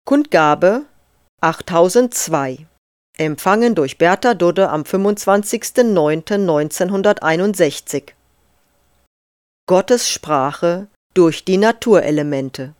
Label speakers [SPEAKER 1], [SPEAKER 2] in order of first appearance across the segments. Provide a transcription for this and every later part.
[SPEAKER 1] Kundgabe 8002. Empfangen durch Bertha Dudde am 25.09.1961. Gottes Sprache durch die Naturelemente.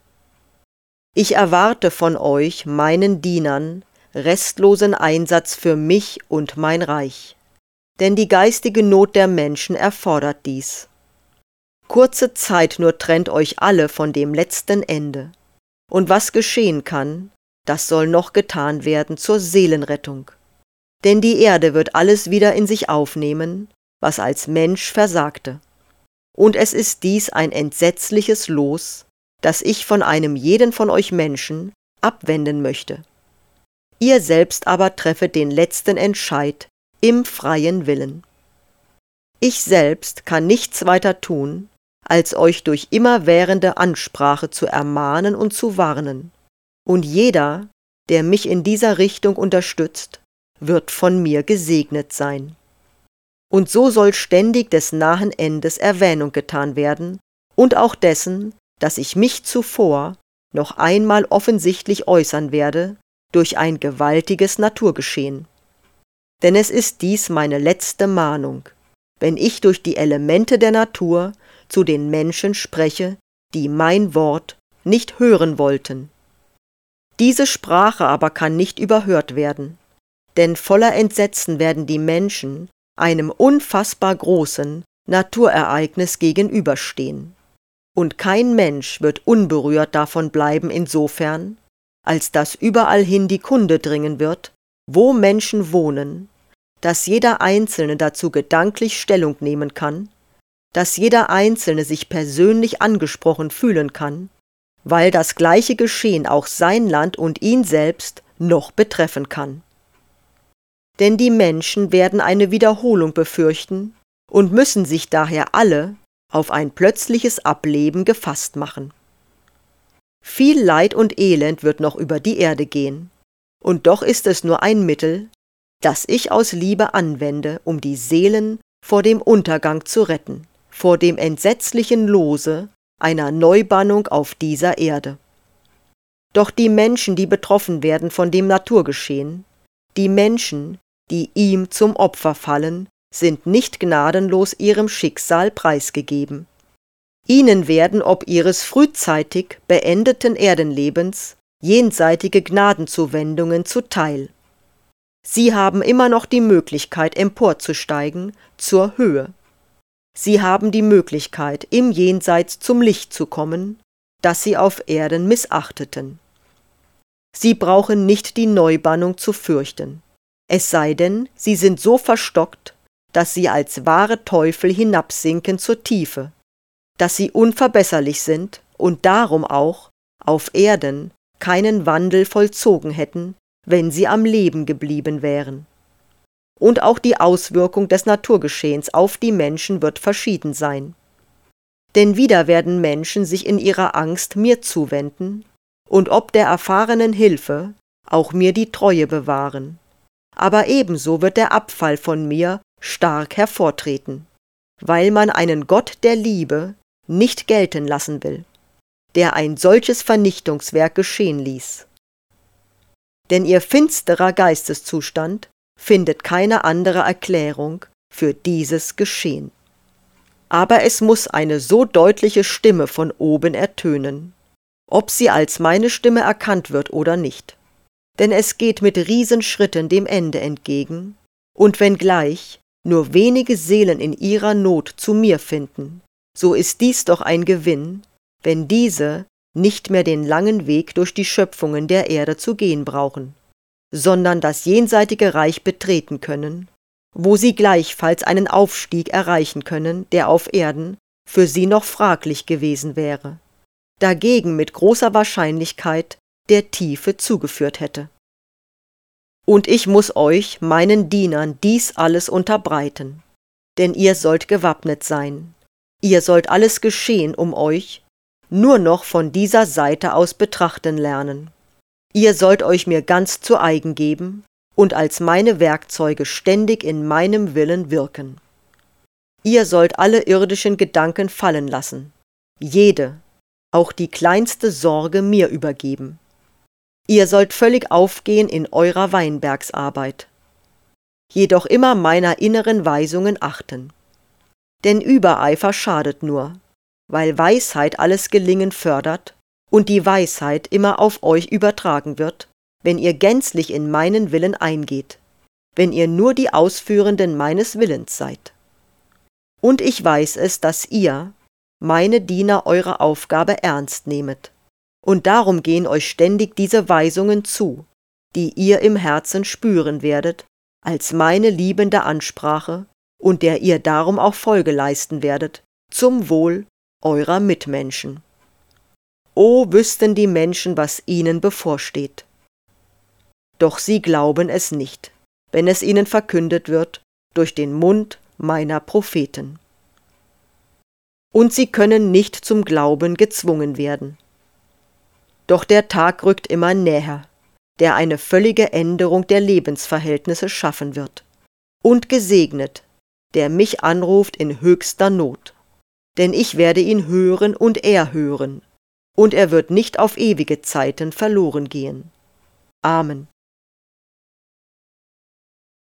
[SPEAKER 1] Ich erwarte von euch, meinen Dienern, restlosen Einsatz für mich und mein Reich. Denn die geistige Not der Menschen erfordert dies. Kurze Zeit nur trennt euch alle von dem letzten Ende. Und was geschehen kann, das soll noch getan werden zur Seelenrettung. Denn die Erde wird alles wieder in sich aufnehmen, was als Mensch versagte. Und es ist dies ein entsetzliches Los, das ich von einem jeden von euch Menschen abwenden möchte. Ihr selbst aber treffet den letzten Entscheid im freien Willen. Ich selbst kann nichts weiter tun, als euch durch immerwährende Ansprache zu ermahnen und zu warnen. Und jeder, der mich in dieser Richtung unterstützt, wird von mir gesegnet sein. Und so soll ständig des nahen Endes Erwähnung getan werden und auch dessen, dass ich mich zuvor noch einmal offensichtlich äußern werde durch ein gewaltiges Naturgeschehen. Denn es ist dies meine letzte Mahnung, wenn ich durch die Elemente der Natur zu den Menschen spreche, die mein Wort nicht hören wollten. Diese Sprache aber kann nicht überhört werden, denn voller Entsetzen werden die Menschen einem unfassbar großen Naturereignis gegenüberstehen. Und kein Mensch wird unberührt davon bleiben insofern, als dass überall hin die Kunde dringen wird, wo Menschen wohnen, dass jeder Einzelne dazu gedanklich Stellung nehmen kann, dass jeder Einzelne sich persönlich angesprochen fühlen kann, weil das gleiche Geschehen auch sein Land und ihn selbst noch betreffen kann. Denn die Menschen werden eine Wiederholung befürchten und müssen sich daher alle auf ein plötzliches Ableben gefasst machen. Viel Leid und Elend wird noch über die Erde gehen, und doch ist es nur ein Mittel, das ich aus Liebe anwende, um die Seelen vor dem Untergang zu retten, vor dem entsetzlichen Lose einer Neubannung auf dieser Erde. Doch die Menschen, die betroffen werden von dem Naturgeschehen, die Menschen, die ihm zum Opfer fallen, sind nicht gnadenlos ihrem Schicksal preisgegeben. Ihnen werden ob ihres frühzeitig beendeten Erdenlebens jenseitige Gnadenzuwendungen zuteil. Sie haben immer noch die Möglichkeit, emporzusteigen zur Höhe. Sie haben die Möglichkeit, im Jenseits zum Licht zu kommen, das sie auf Erden missachteten. Sie brauchen nicht die Neubannung zu fürchten, es sei denn, sie sind so verstockt, dass sie als wahre Teufel hinabsinken zur Tiefe, dass sie unverbesserlich sind und darum auch auf Erden keinen Wandel vollzogen hätten, wenn sie am Leben geblieben wären. Und auch die Auswirkung des Naturgeschehens auf die Menschen wird verschieden sein. Denn wieder werden Menschen sich in ihrer Angst mir zuwenden und ob der erfahrenen Hilfe auch mir die Treue bewahren. Aber ebenso wird der Abfall von mir stark hervortreten, weil man einen Gott der Liebe nicht gelten lassen will, der ein solches Vernichtungswerk geschehen ließ. Denn ihr finsterer Geisteszustand findet keine andere Erklärung für dieses Geschehen. Aber es muss eine so deutliche Stimme von oben ertönen, ob sie als meine Stimme erkannt wird oder nicht. Denn es geht mit Riesenschritten dem Ende entgegen, und wenngleich nur wenige Seelen in ihrer Not zu mir finden, so ist dies doch ein Gewinn, wenn diese nicht mehr den langen Weg durch die Schöpfungen der Erde zu gehen brauchen, sondern das jenseitige Reich betreten können, wo sie gleichfalls einen Aufstieg erreichen können, der auf Erden für sie noch fraglich gewesen wäre, dagegen mit großer Wahrscheinlichkeit der Tiefe zugeführt hätte. Und ich muß euch, meinen Dienern, dies alles unterbreiten, denn ihr sollt gewappnet sein, ihr sollt alles Geschehen um euch nur noch von dieser Seite aus betrachten lernen. Ihr sollt euch mir ganz zu eigen geben und als meine Werkzeuge ständig in meinem Willen wirken. Ihr sollt alle irdischen Gedanken fallen lassen, jede, auch die kleinste Sorge mir übergeben. Ihr sollt völlig aufgehen in eurer Weinbergsarbeit, jedoch immer meiner inneren Weisungen achten. Denn Übereifer schadet nur, weil Weisheit alles Gelingen fördert und die Weisheit immer auf euch übertragen wird, wenn ihr gänzlich in meinen Willen eingeht, wenn ihr nur die Ausführenden meines Willens seid. Und ich weiß es, dass ihr, meine Diener, eure Aufgabe ernst nehmet, und darum gehen euch ständig diese Weisungen zu, die ihr im Herzen spüren werdet, als meine liebende Ansprache, und der ihr darum auch Folge leisten werdet, zum Wohl eurer Mitmenschen. O, wüssten die Menschen, was ihnen bevorsteht! Doch sie glauben es nicht, wenn es ihnen verkündet wird durch den Mund meiner Propheten. Und sie können nicht zum Glauben gezwungen werden. Doch der Tag rückt immer näher, der eine völlige Änderung der Lebensverhältnisse schaffen wird. Und gesegnet, der mich anruft in höchster Not. Denn ich werde ihn hören und er hören, und er wird nicht auf ewige Zeiten verloren gehen. Amen.